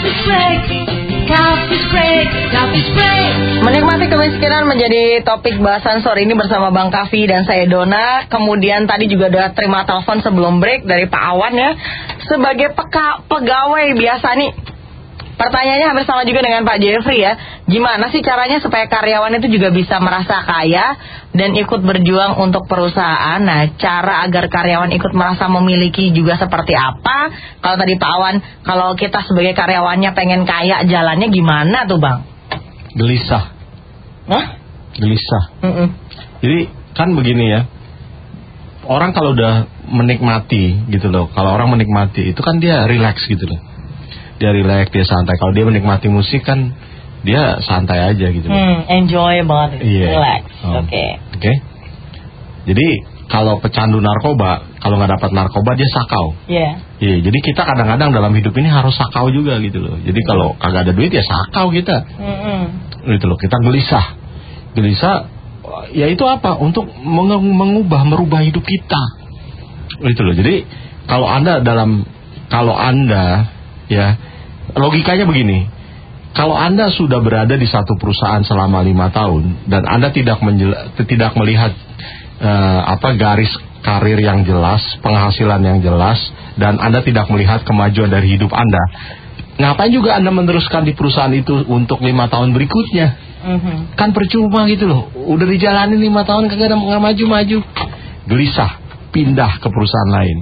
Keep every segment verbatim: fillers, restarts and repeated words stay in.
Coffee break, coffee break, coffee break. Menikmati kemiskinan menjadi topik bahasan sore ini bersama Bang Kavi dan saya Dona. Kemudian tadi juga ada terima telepon sebelum break dari Pak Awan ya. Sebagai peka, pegawai biasa nih, pertanyaannya hampir sama juga dengan Pak Jeffrey ya. Gimana sih caranya supaya karyawan itu juga bisa merasa kaya dan ikut berjuang untuk perusahaan? Nah, cara agar karyawan ikut merasa memiliki juga seperti apa? Kalau tadi Pak Awan, kalau kita sebagai karyawannya pengen kaya, jalannya gimana tuh Bang? Gelisah. Hah? Gelisah. Mm-mm. Jadi kan begini ya. Orang kalau udah menikmati gitu loh. Kalau orang menikmati itu kan dia relax gitu loh. Dia relax, dia santai. Kalau dia menikmati musik kan dia santai aja gitu loh. Hmm, enjoy banget, yeah. Relax. Oh. Oke. Okay. Oke. Okay? Jadi kalau pecandu narkoba, kalau nggak dapat narkoba dia sakau. Iya. Yeah. Iya. Jadi kita kadang-kadang dalam hidup ini harus sakau juga gitu loh. Jadi kalau kagak ada duit ya sakau kita. Mm-hmm. Gitu loh. Kita gelisah. Gelisah. Ya itu apa? Untuk mengubah, merubah hidup kita. Gitu loh. Jadi kalau anda dalam, kalau anda ya logikanya begini. Kalau Anda sudah berada di satu perusahaan selama lima tahun dan Anda tidak menjel- tidak melihat uh, apa garis karir yang jelas, penghasilan yang jelas, dan Anda tidak melihat kemajuan dari hidup Anda, ngapain juga Anda meneruskan di perusahaan itu untuk lima tahun berikutnya? Mm-hmm. Kan percuma gitu loh. Udah dijalanin lima tahun kagak ada nggak maju-maju. Gelisah, pindah ke perusahaan lain.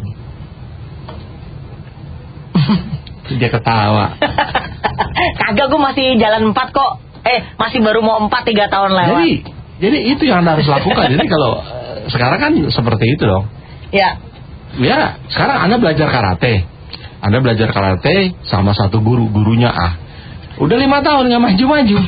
Dia ketawa. Kagak, gue masih jalan empat kok. Eh, masih baru mau empat tiga tahun lewat. Jadi, jadi itu yang Anda harus lakukan. Jadi kalau uh, sekarang kan seperti itu dong. Ya. Ya, sekarang Anda belajar karate. Anda belajar karate sama satu guru, gurunya A. Udah lima tahun nggak maju-maju.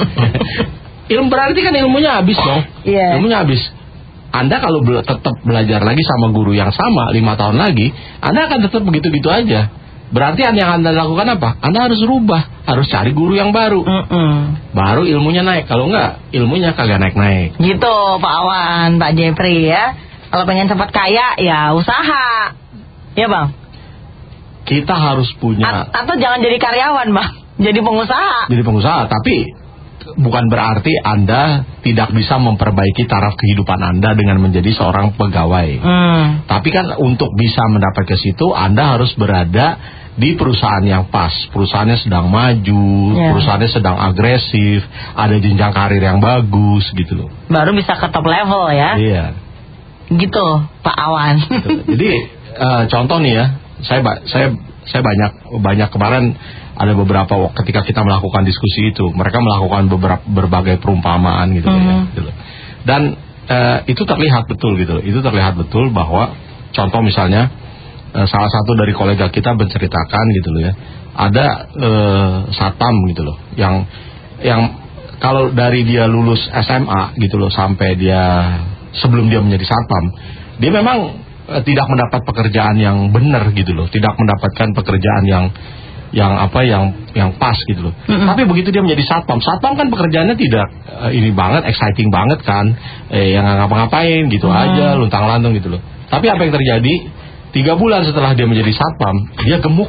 Ilmu berarti kan ilmunya habis dong. Iya. Ilmunya habis. Anda kalau be- tetap belajar lagi sama guru yang sama lima tahun lagi, Anda akan tetap begitu-gitu aja. Berarti yang Anda lakukan apa? Anda harus rubah, harus cari guru yang baru. Mm-mm. Baru ilmunya naik. Kalau enggak, ilmunya kagak naik-naik. Gitu Pak Awan, Pak Jeffrey ya. Kalau pengen cepat kaya, ya usaha. Ya Bang? Kita harus punya. A- atau jangan jadi karyawan Bang, jadi pengusaha. Jadi pengusaha, tapi bukan berarti Anda tidak bisa memperbaiki taraf kehidupan Anda dengan menjadi seorang pegawai. Hmm. Tapi kan untuk bisa mendapat ke situ, Anda harus berada di perusahaan yang pas. Perusahaannya sedang maju, yeah. Perusahaannya sedang agresif, ada jenjang karir yang bagus gitu loh. Baru bisa ke top level ya. Iya. Gitu Pak Awan. Gitu. Jadi uh, contoh nih ya, saya saya saya banyak banyak kemarin ada beberapa ketika kita melakukan diskusi itu, mereka melakukan beberapa berbagai perumpamaan gitu mm-hmm. ya, gitu. Dan uh, itu terlihat betul gitu. Itu terlihat betul bahwa contoh misalnya uh, salah satu dari kolega kita menceritakan gitu loh ya, ada uh, satpam gitu loh, yang yang kalau dari dia lulus S M A gitu loh sampai dia sebelum dia menjadi satpam, dia memang uh, tidak mendapat pekerjaan yang benar gitu loh, tidak mendapatkan pekerjaan yang yang apa yang yang pas gitu loh. Mm-hmm. Tapi begitu dia menjadi satpam, satpam kan pekerjaannya tidak uh, ini banget, exciting banget kan, eh, yang nggak ngapa-ngapain gitu mm-hmm. aja, luntang-lantung gitu loh. Tapi apa yang terjadi? Tiga bulan setelah dia menjadi satpam, dia gemuk.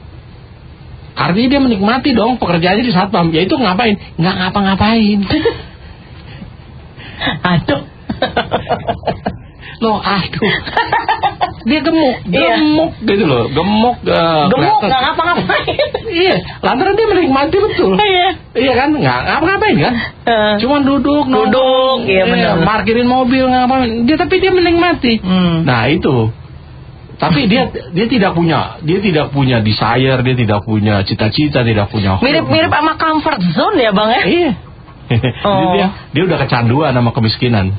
Artinya dia menikmati dong pekerjaannya di satpam, yaitu ngapain? Nggak ngapa-ngapain. Aduh. Loh, aduh. Dia gemuk, gemuk iya. gitu loh, gemuk, uh, gemuk nggak ngapa-ngapain. Iya, lantaran dia menikmati betul. Iya, iya kan, nggak ngapa-ngapain kan, uh, cuma duduk, duduk, nongkrong, iya benar, parkirin mobil nggak ngapain. Dia tapi dia menikmati. Hmm. Nah itu, tapi dia dia tidak punya, dia tidak punya desire, dia tidak punya cita-cita, tidak punya. Mirip-mirip sama comfort zone ya bang ya. Iya. Oh. Jadi dia dia udah kecanduan sama kemiskinan.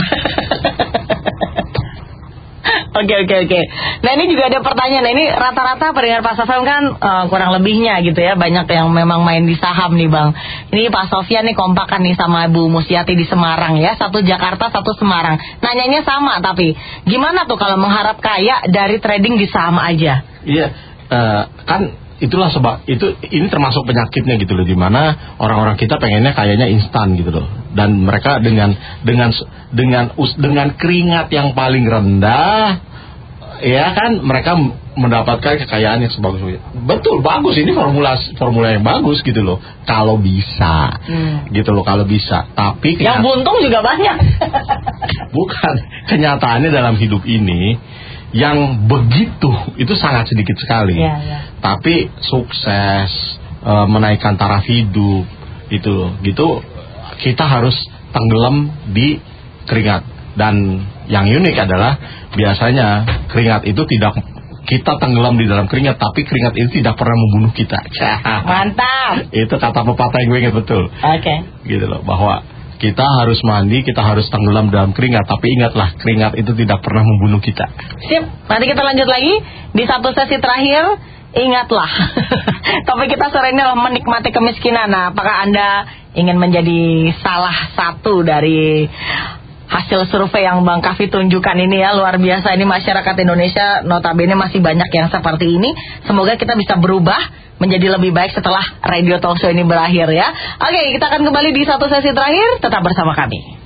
Oke oke oke. Nah ini juga ada pertanyaan. Nah, ini rata-rata pendengar Pak Sofyan kan uh, kurang lebihnya gitu ya, banyak yang memang main di saham nih bang. Ini Pak Sofyan nih kompakan nih sama Bu Musyati di Semarang ya, satu Jakarta satu Semarang. Nanyanya sama tapi gimana tuh kalau mengharap kaya dari trading di saham aja? Iya uh, kan itulah sebab itu ini termasuk penyakitnya gitu loh, dimana orang-orang kita pengennya kayaknya instan gitu loh, dan mereka dengan dengan dengan us, dengan keringat yang paling rendah ya kan mereka mendapatkan kekayaan yang sebagus itu. Betul, bagus, ini formula formula yang bagus gitu loh. Kalau bisa, hmm. gitu loh, kalau bisa. Tapi yang buntung juga banyak. Bukan, kenyataannya dalam hidup ini yang begitu itu sangat sedikit sekali. Ya, ya. Tapi sukses, e, menaikkan taraf hidup itu loh, gitu kita harus tenggelam di keringat. Dan yang unik adalah biasanya keringat itu tidak, kita tenggelam di dalam keringat, tapi keringat itu tidak pernah membunuh kita. Mantap. Itu kata pepatah yang gue ingat betul. Oke. Okay. Gitu loh, bahwa kita harus mandi, kita harus tenggelam dalam keringat, tapi ingatlah keringat itu tidak pernah membunuh kita. Sip, nanti kita lanjut lagi di satu sesi terakhir. Ingatlah, topik kita sore ini adalah menikmati kemiskinan. Nah, apakah Anda ingin menjadi salah satu dari hasil survei yang Bang Kavi tunjukkan ini ya, luar biasa. Ini masyarakat Indonesia notabene masih banyak yang seperti ini. Semoga kita bisa berubah menjadi lebih baik setelah Radio Talkshow ini berakhir ya. Oke, kita akan kembali di satu sesi terakhir. Tetap bersama kami.